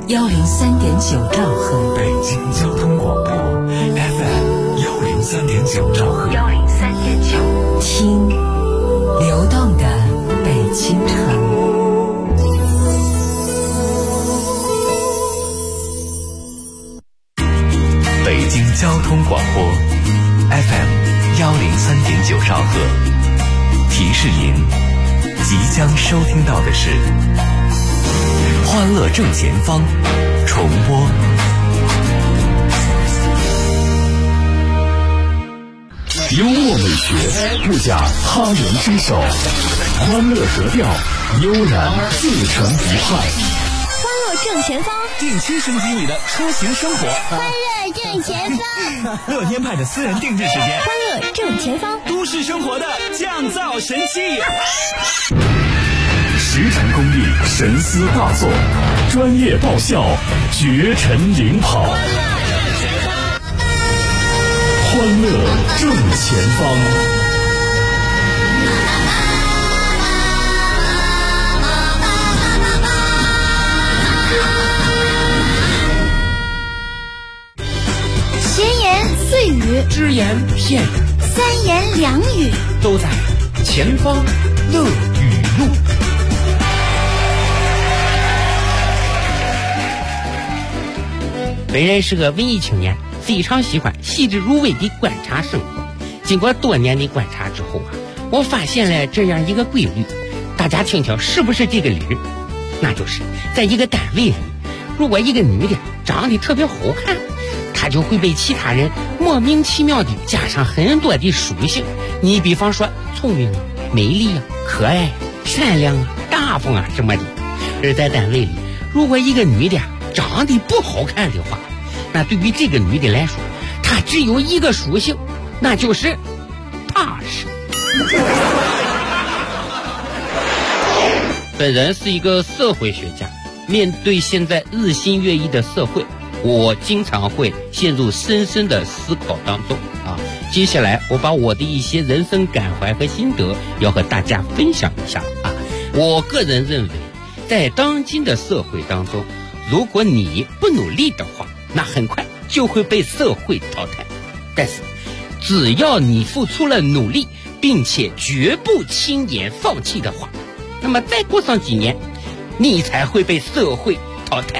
103.9兆赫， 北京交通广播 FM 103.9兆赫 ，103.9，听流动的北京城。 北京交通广播 FM 103.9兆赫，提示您即将收听到的是欢乐正前方重播。幽默美学不假他人之手，欢乐格调悠然自成一派。 欢乐正前方， 定期升级你的出行生活。 欢乐正前方， 乐天派的私人定制时间。 欢乐正前方， 都市生活的降噪神器。 实诚功力，神思大作，专业爆笑，绝尘领跑。欢乐正前方。 闲言碎语， 只言片语， 三言两语， 都在前方乐语录。本人是个文艺青年，非常喜欢细致入微地观察生活。经过多年的观察之后我发现了这样一个规律，大家听听是不是这个理？那就是在一个单位里，如果一个女的长得特别好看，她就会被其他人莫名其妙地加上很多的属性。你比方说聪明啊、美丽啊、可爱、善良啊、大方啊什么的。而在单位里，如果一个女的长得不好看的话，那对于这个女的来说，她只有一个属性，那就是踏实。本人是一个社会学家，面对现在日新月异的社会，我经常会陷入深深的思考当中接下来我把我的一些人生感怀和心得要和大家分享一下我个人认为，在当今的社会当中，如果你不努力的话，那很快就会被社会淘汰。但是只要你付出了努力，并且绝不轻言放弃的话，那么再过上几年，你才会被社会淘汰。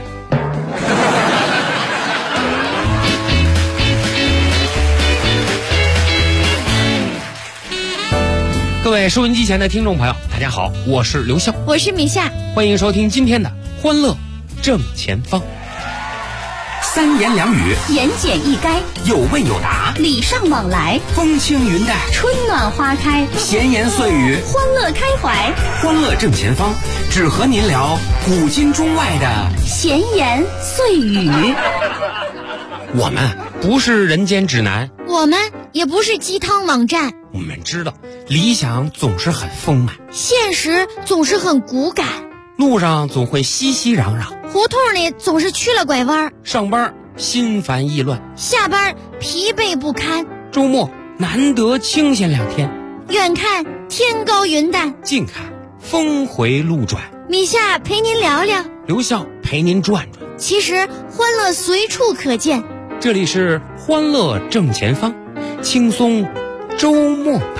各位收音机前的听众朋友，大家好，我是刘笑， 我是米夏， 欢迎收听今天的欢乐正前方。 三言两语， 言简意赅， 有问有答， 礼尚往来， 风轻云淡， 春暖花开， 闲言碎语， 欢乐开怀。 欢乐正前方，只和您聊古今中外的闲言碎语。 我们不是人间指南， 我们也不是鸡汤网站， 我们知道理想总是很丰满， 现实总是很骨感， 路上总会熙熙攘攘， 胡同里总是曲了拐弯， 上班心烦意乱， 下班疲惫不堪， 周末难得清闲2天， 远看天高云淡， 近看峰回路转。 米夏陪您聊聊， 刘笑陪您转转。 其实欢乐随处可见， 这里是欢乐正前方，轻松周末版。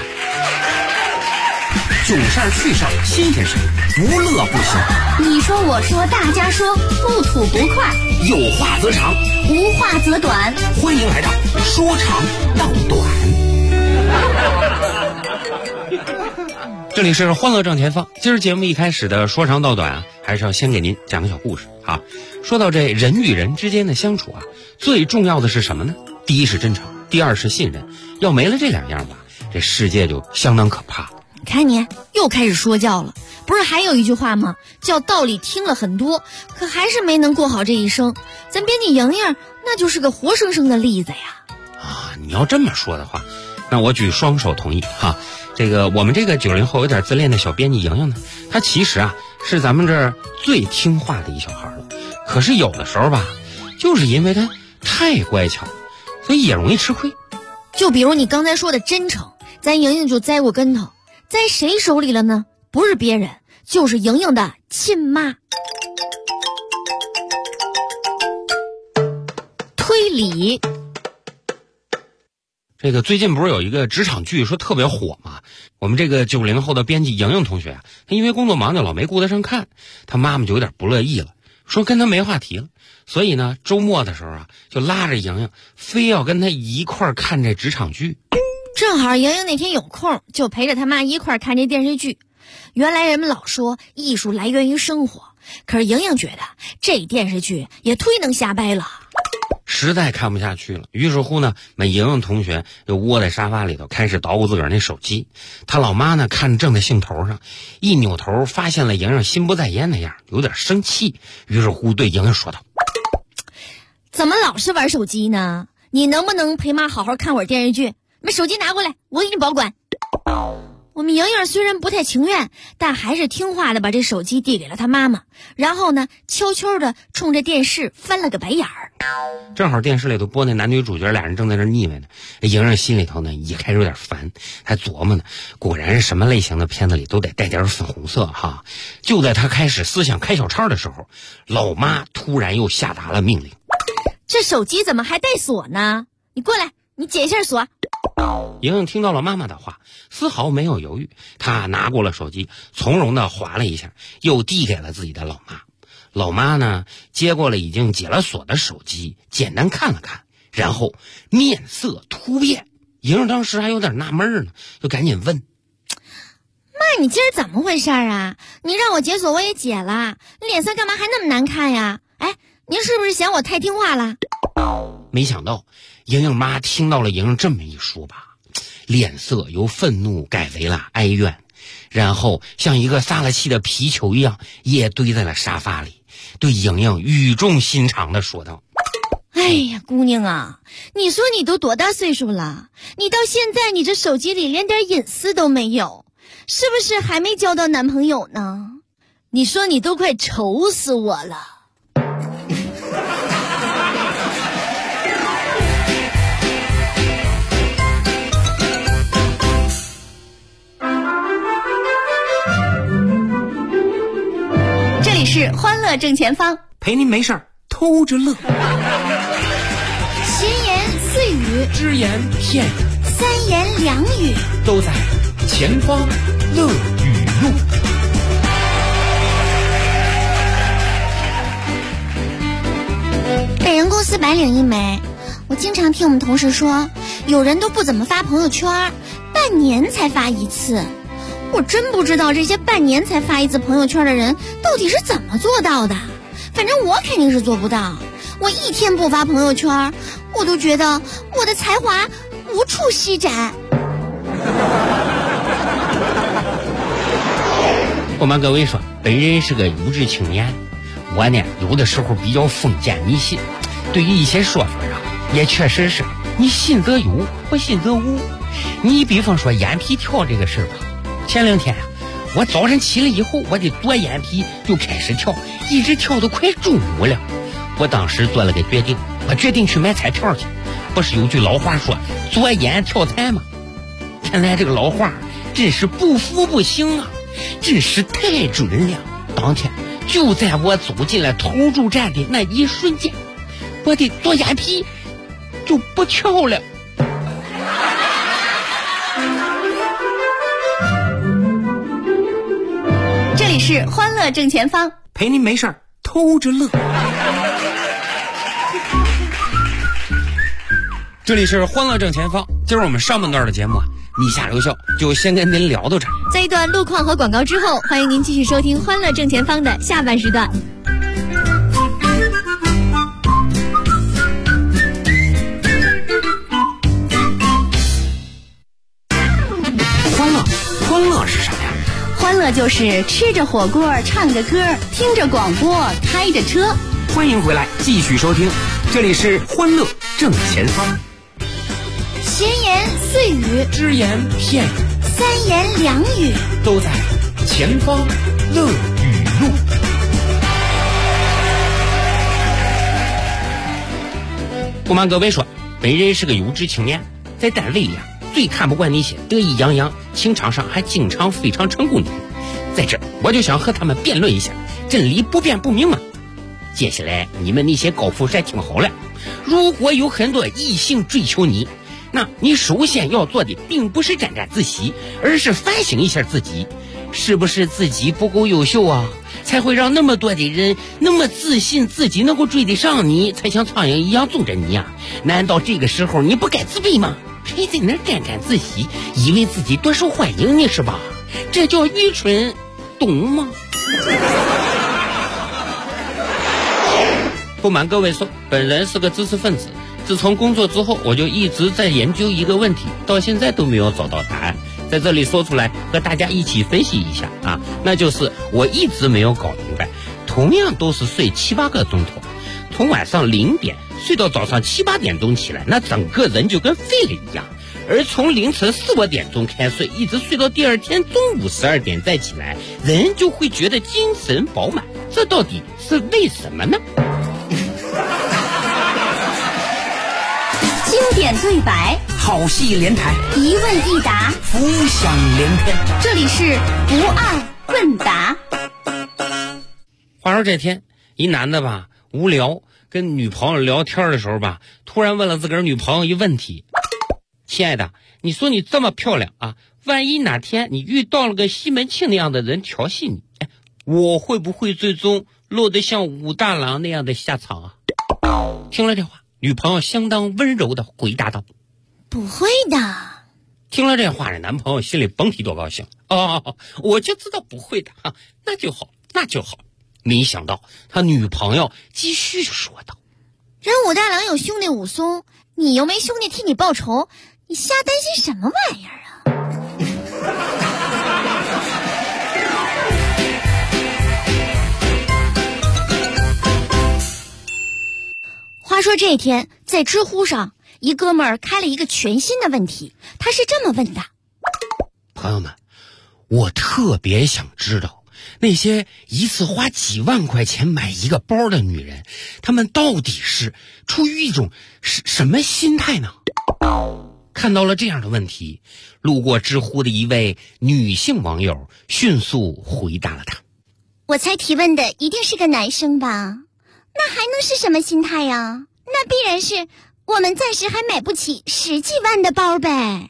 囧事儿趣事儿新鲜事儿，不乐不行。 你说我说大家说，不吐不快， 有话则长， 无话则短。 欢迎来到说长道短。 这里是欢乐正前方。今儿节目一开始的说长道短还是要先给您讲个小故事说到这人与人之间的相处最重要的是什么呢？第一是真诚，第二是信任。要没了这2样吧，这世界就相当可怕。 你看你又开始说教了，不是还有一句话吗？叫道理听了很多，可还是没能过好这一生。咱编辑莹莹那就是个活生生的例子呀。 你要这么说的话，那我举双手同意这个我们这个90后有点自恋的小编辑莹莹呢，她其实是咱们这儿最听话的一小孩了。可是有的时候吧，就是因为她太乖巧，所以也容易吃亏。 就比如你刚才说的真诚，咱莹莹就栽过跟头，栽谁手里了呢？不是别人，就是莹莹的亲妈。 推理。 这个最近不是有一个职场剧说特别火吗？我们这个90后的编辑莹莹同学啊，她因为工作忙就老没顾得上看，她妈妈就有点不乐意了，说跟她没话题了，所以呢周末的时候啊，就拉着莹莹非要跟她一块儿看这职场剧。 正好莹莹那天有空，就陪着她妈一块儿看这电视剧。原来人们老说艺术来源于生活，可是莹莹觉得这电视剧也忒能瞎掰了， 实在看不下去了，于是乎呢，莹莹同学就窝在沙发里头开始捣鼓自个儿那手机。他老妈呢看正在兴头上，一扭头发现了莹莹心不在焉那样，有点生气，于是乎对莹莹说道： 怎么老是玩手机呢？你能不能陪妈好好看会儿电视剧？把手机拿过来，我给你保管。我们莹莹虽然不太情愿，但还是听话的把这手机递给了她妈妈，然后呢悄悄的冲着电视翻了个白眼儿。 正好电视里头播那男女主角俩人正在那腻歪呢，莹莹心里头呢也开始有点烦，还琢磨呢，果然是什么类型的片子里都得带点粉红色哈。就在她开始思想开小差的时候，老妈突然又下达了命令： 这手机怎么还带锁呢？你过来，你解一下锁。 莹莹听到了妈妈的话，丝毫没有犹豫，她拿过了手机，从容地划了一下，又递给了自己的老妈。老妈呢，接过了已经解了锁的手机，简单看了看，然后面色突变。莹莹当时还有点纳闷呢，就赶紧问： 妈，你今儿怎么回事啊？你让我解锁我也解了，你脸色干嘛还那么难看呀？哎，您是不是嫌我太听话了？ 没想到莹莹妈听到了莹莹这么一说吧，脸色由愤怒改为了哀怨，然后像一个撒了气的皮球一样也堆在了沙发里，对莹莹语重心长地说道： 哎呀，姑娘啊，你说你都多大岁数了，你到现在你这手机里连点隐私都没有，是不是还没交到男朋友呢？你说你都快愁死我了。这里是欢乐正前方， 陪您没事儿偷着乐。 闲言碎语， 只言片语， 三言两语， 都在前方乐语录。 本人公司白领一枚，我经常听我们同事说，有人都不怎么发朋友圈，半年才发一次。我真不知道这些半年才发一次朋友圈的人到底是怎么做到的，反正我肯定是做不到。我一天不发朋友圈，我都觉得我的才华无处施展。 我们各位说，本人是个无知青年，我呢有的时候比较封建迷信，对于一些说法啊，也确实是你信则有，不信则无。你比方说眼皮跳这个事儿吧，前2天啊，我早晨起来以后，我的左眼皮就开始跳，一直跳到快中午了。我当时做了个决定，我决定去买彩票去。不是有句老话说左眼跳财吗？看来这个老话真是不服不行啊，真是太准了。当天就在我走进了投注站的那一瞬间，我的左眼皮就不跳了。 这里是欢乐正前方， 陪您没事儿偷着乐。 这里是欢乐正前方，今儿我们上半段的节目啊，你下留笑就先跟您聊到这儿。 在一段路况和广告之后，欢迎您继续收听欢乐正前方的下半时段。 欢乐是啥呀？ 欢乐就是吃着火锅，唱着歌，听着广播，开着车。 欢迎回来，继续收听，这里是欢乐正前方。 闲言碎语， 只言片语， 三言两语， 都在前方乐语录。不瞒各位说，本人是个有志青年，在单位里啊，最看不惯那些得意洋洋、情场上还经常非常成功的人。在这儿，我就想和他们辩论一下真理不辩不明嘛。接下来你们那些高富帅听好了， 如果有很多异性追求你，那你首先要做的并不是沾沾自喜，而是反省一下自己，是不是自己不够优秀啊，才会让那么多的人那么自信自己能够追得上你，才像苍蝇一样纵着你呀？难道这个时候你不该自卑吗？还在那沾沾自喜，以为自己多受欢迎呢是吧？这叫愚蠢，懂吗？不瞒各位说，本人是个知识分子，自从工作之后，我就一直在研究一个问题，到现在都没有找到答案，在这里说出来和大家一起分析一下啊，那就是我一直没有搞明白，同样都是睡7-8个钟头，从晚上0点睡到早上7、8点钟起来，那整个人就跟废了一样，而从凌晨4、5点钟开睡，一直睡到第二天中午12点再起来，人就会觉得精神饱满，这到底是为什么呢？ 经典对白， 好戏连台， 一问一答， 浮想联翩。 这里是不二问答。 话说这天，一男的吧无聊跟女朋友聊天的时候吧，突然问了自个儿女朋友一问题：亲爱的，你说你这么漂亮啊，万一哪天你遇到了个西门庆那样的人调戏你，我会不会最终落得像武大郎那样的下场啊？听了这话，女朋友相当温柔的回答道： 不会的。 听了这话，这男朋友心里甭提多高兴哦，我就知道不会的啊，那就好，那就好。没想到他女朋友继续说道： 人武大郎有兄弟武松，你又没兄弟替你报仇，你瞎担心什么玩意儿啊？话说这天，在知乎上，一哥们儿开了一个全新的问题，他是这么问的： 朋友们，我特别想知道那些一次花几万块钱买一个包的女人，她们到底是出于一种什么心态呢？看到了这样的问题，路过知乎的一位女性网友迅速回答了他： 我猜提问的一定是个男生吧？那还能是什么心态呀？那必然是我们暂时还买不起10几万的包呗。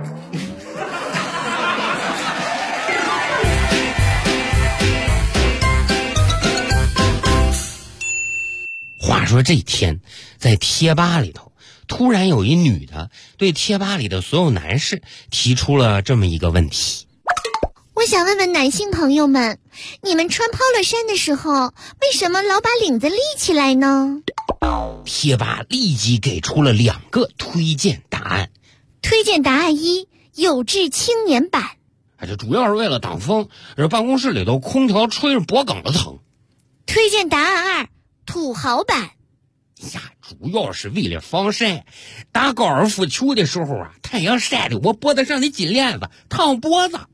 话说这天，在贴吧里头，突然有一女的对贴吧里的所有男士提出了这么一个问题： 我想问问男性朋友们，你们穿 polo 衫的时候，为什么老把领子立起来呢？ 贴吧立即给出了2个推荐答案。 推荐答案1：有志青年版。 这主要是为了挡风，这办公室里头空调吹着脖梗子疼。 推荐答案2：土豪版。 呀，主要是为了防晒。打高尔夫球的时候啊，太阳晒的我脖子上的金链子烫脖子。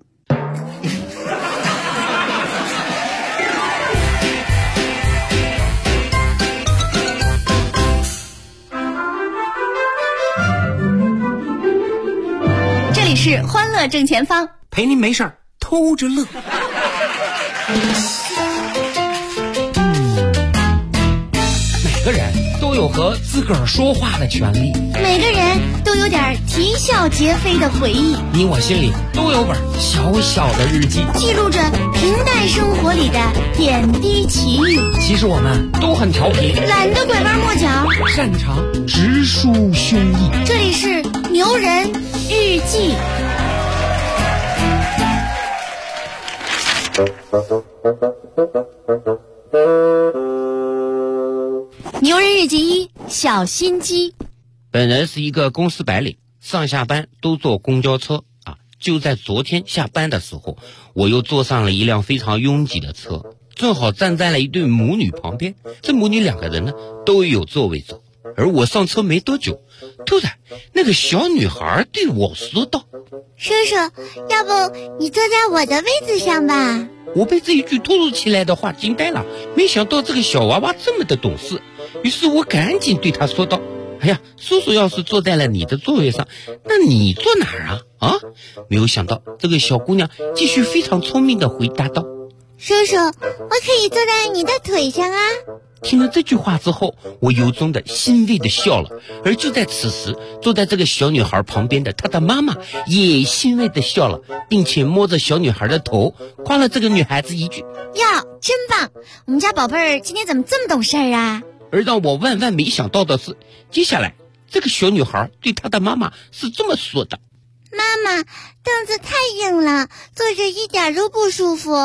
这里是欢乐正前方， 陪您没事儿偷着乐。 每个人都有和自个儿说话的权利， 每个人都有点啼笑皆非的回忆， 你我心里都有本小小的日记， 记录着平淡生活里的点滴奇遇。 其实我们都很调皮， 懒得拐弯抹角， 擅长直抒胸臆。 这里是牛人日记。牛人日记1：小心机。 本人是一个公司白领，上下班都坐公交车啊。就在昨天下班的时候，我又坐上了一辆非常拥挤的车，正好站在了一对母女旁边。这母女2个人呢都有座位坐，而我上车没多久，突然那个小女孩对我说道： 叔叔，要不你坐在我的位子上吧？ 我被这一句突如其来的话惊呆了，没想到这个小娃娃这么的懂事，于是我赶紧对她说道：哎呀，叔叔要是坐在了你的座位上，那你坐哪儿啊？啊？没有想到这个小姑娘继续非常聪明的回答道： 叔叔，我可以坐在你的腿上啊。 听了这句话之后，我由衷的欣慰的笑了。而就在此时，坐在这个小女孩旁边的她的妈妈也欣慰的笑了，并且摸着小女孩的头，夸了这个女孩子一句： 哟，真棒！我们家宝贝儿今天怎么这么懂事儿啊？ 而让我万万没想到的是，接下来这个小女孩对她的妈妈是这么说的： 妈妈，凳子太硬了，坐着一点都不舒服。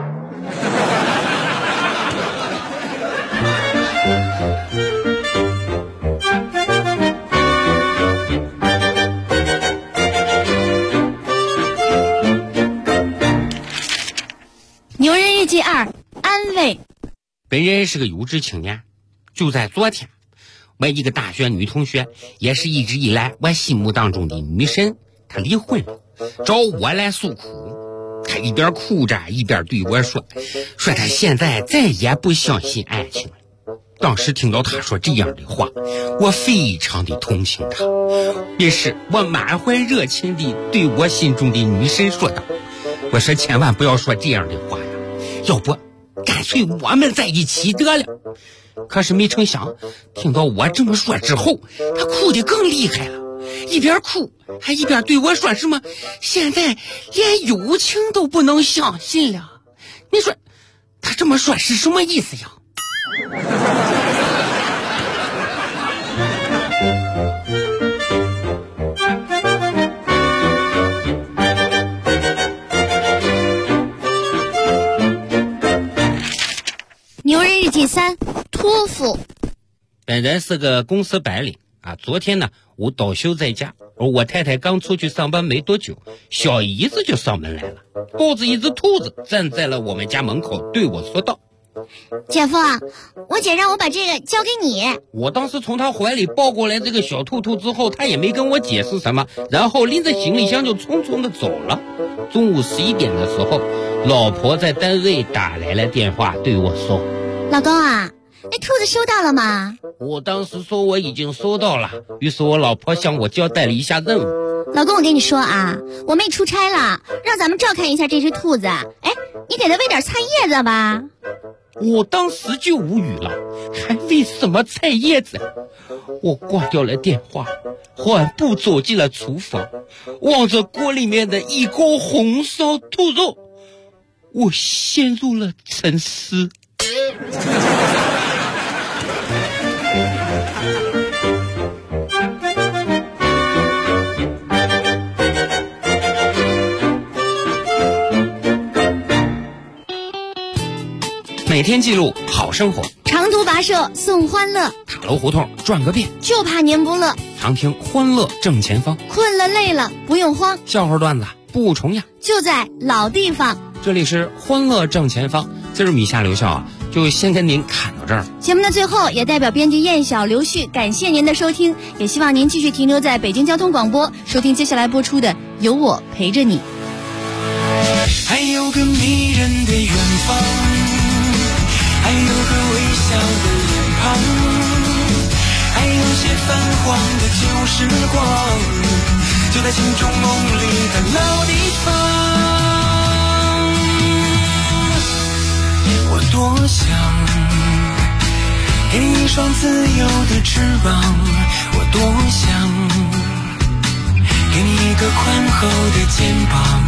牛人日记2，安慰。 本人是个有志青年，就在昨天，我一个大学女同学，也是一直以来我心目当中的女神，她离婚了，找我来诉苦。她一边哭着一边对我说她现在再也不相信爱情了。当时听到她说这样的话，我非常的同情她，于是我满怀热情地对我心中的女神说道：我说千万不要说这样的话呀，要不干脆我们在一起得了。可是没成想，听到我这么说之后，她哭得更厉害了，一边哭还一边对我说什么现在连友情都不能相信了。你说她这么说是什么意思呀？ 牛人日记3，托付。 本人是个公司白领啊，昨天呢我倒休在家，而我太太刚出去上班没多久，小姨子就上门来了，抱着一只兔子站在了我们家门口，对我说道： 姐夫，我姐让我把这个交给你。 我当时从她怀里抱过来这个小兔兔之后，她也没跟我解释什么，然后拎着行李箱就匆匆的走了。中午11点的时候，老婆在单位打来了电话对我说： 老公啊，那兔子收到了吗？ 我当时说我已经收到了，于是我老婆向我交代了一下任务。 老公，我跟你说啊，我妹出差了，让咱们照看一下这只兔子。哎，你给它喂点菜叶子吧。 我当时就无语了，还喂什么菜叶子？我挂掉了电话，缓步走进了厨房，望着锅里面的一锅红烧兔肉，我陷入了沉思。每天记录好生活， 长途跋涉送欢乐， 塔楼胡同转个遍， 就怕您不乐。 常听欢乐正前方， 困了累了不用慌， 笑话段子不重样， 就在老地方。 这里是欢乐正前方，今儿米夏留校啊，就先跟您侃到这儿。 节目的最后，也代表编辑燕晓、刘旭感谢您的收听，也希望您继续停留在北京交通广播，收听接下来播出的《有我陪着你》。 还有个迷人的远方，还有个微笑的脸庞，还有些泛黄的旧时光，就在心中梦里的老地方。我多想给你一双自由的翅膀，我多想给你一个宽厚的肩膀，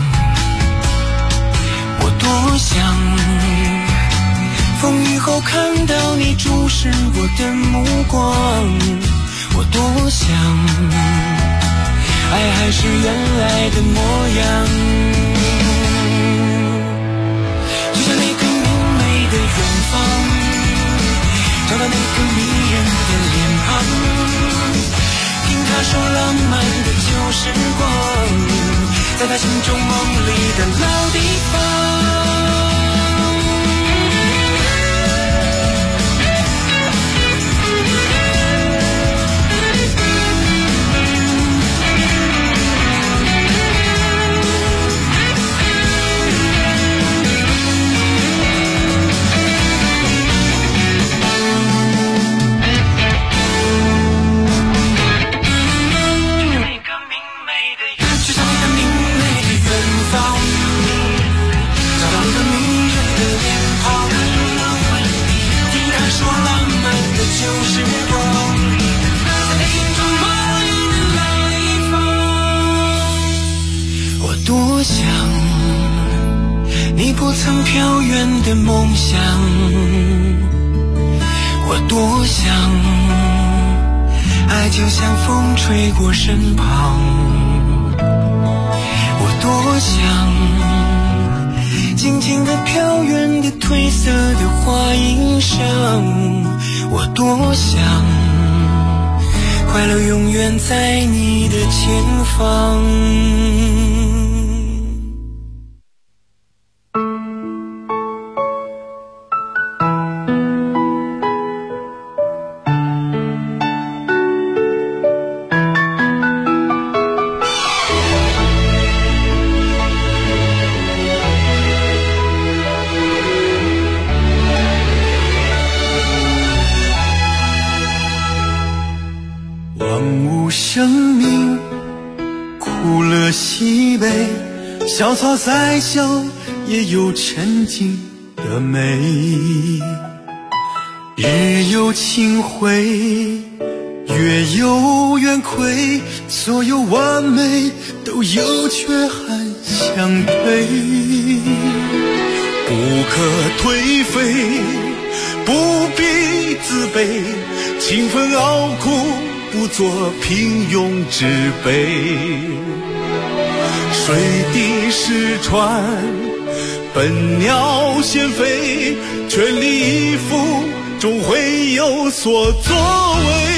我多想风雨后看到你注视我的目光，我多想爱还是原来的模样，就像那个明媚的远方，找到那个迷人的脸庞，听他说浪漫的旧时光，在他心中梦里的老地方。 飘远的梦想，我多想，爱就像风吹过身旁，我多想，静静地飘远的褪色的花衣裳，我多想，快乐永远在你的前方。 生命苦乐喜悲，小草再小也有沉静的美。日有清辉，月有圆亏，所有完美都有缺憾相对。不可颓废，不必自卑，勤奋熬苦不做平庸之辈，水滴石穿，笨鸟先飞，全力以赴，终会有所作为。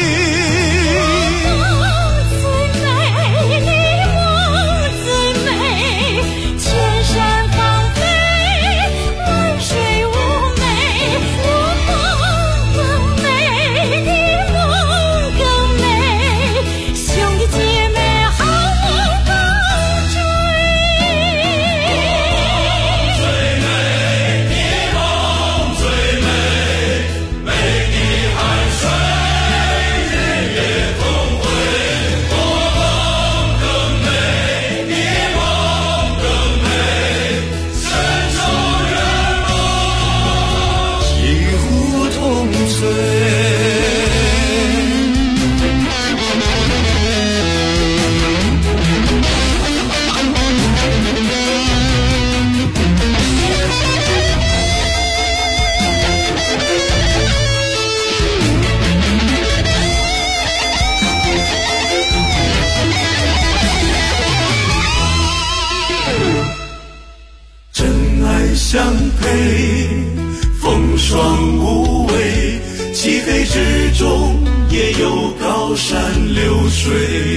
相配，风霜无畏，漆黑之中也有高山流水。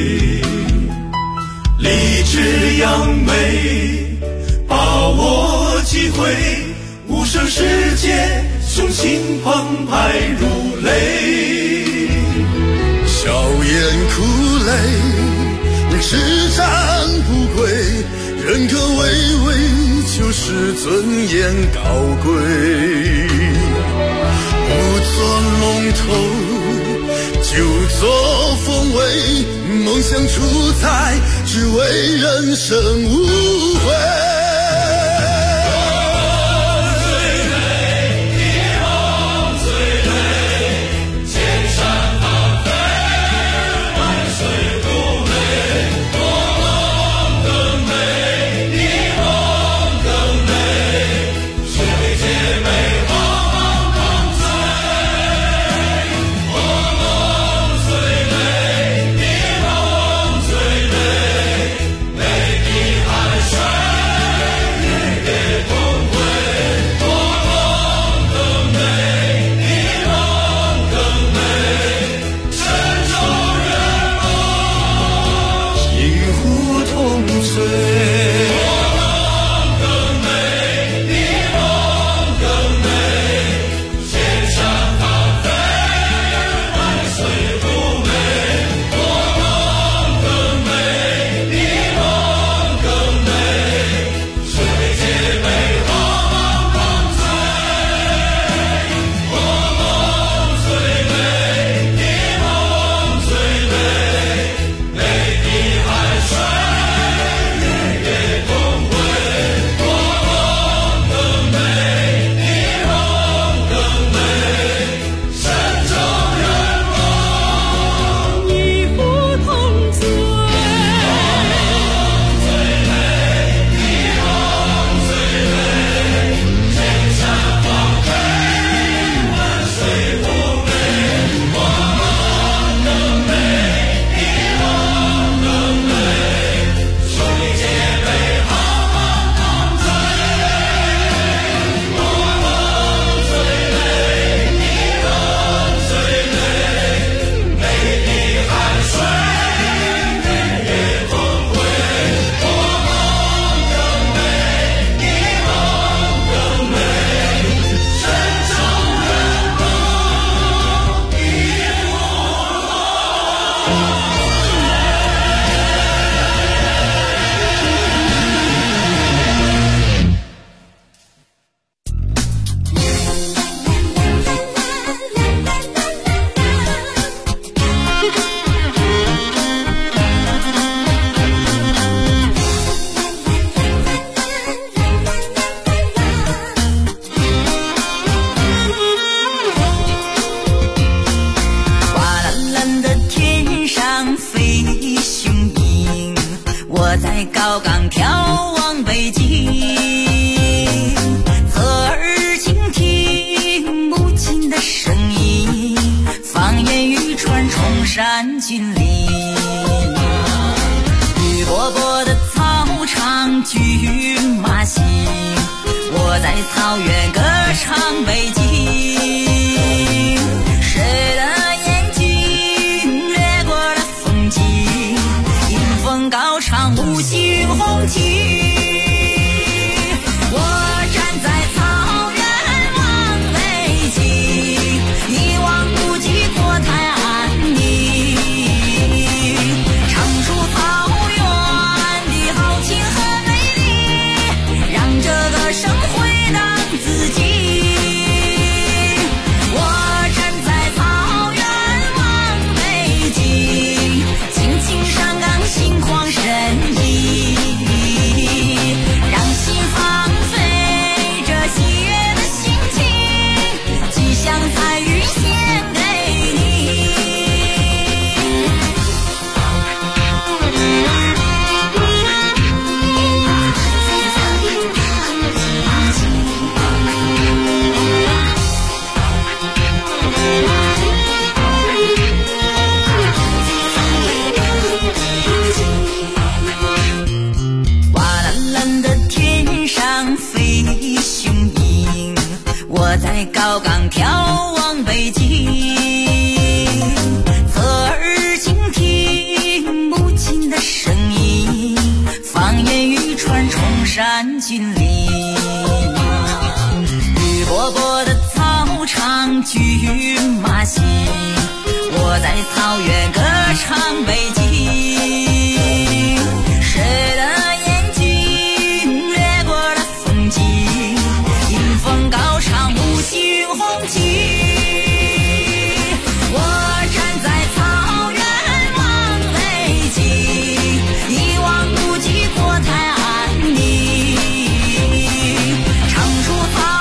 立志扬眉，把握机会，无声世界，雄心澎湃如雷。笑颜苦泪，叱咤不归，人格巍巍，就是尊严高贵。不做龙头，就做凤尾，梦想出彩，只为人生无悔。 美的海水高岗眺望北京，侧耳倾听母亲的声音，放眼欲穿崇山峻岭。绿波波的草场骏马行，我在草原歌唱北京。谁的眼睛掠过了风景，迎风高唱五星红旗。我站在草原望北京，一望无际国泰安宁，唱出草原的豪情和美丽，让这个生回荡自己。我站在草原望北京，轻轻上岗心旷神怡，让心放飞这喜悦的心情，吉祥彩云献给你。瓦蓝蓝的天上飞雄鹰，我在高岗眺望北京，侧耳倾听母亲的声音，放眼欲穿崇山峻岭。绿波波的草场骏马行，我在草原歌唱北京。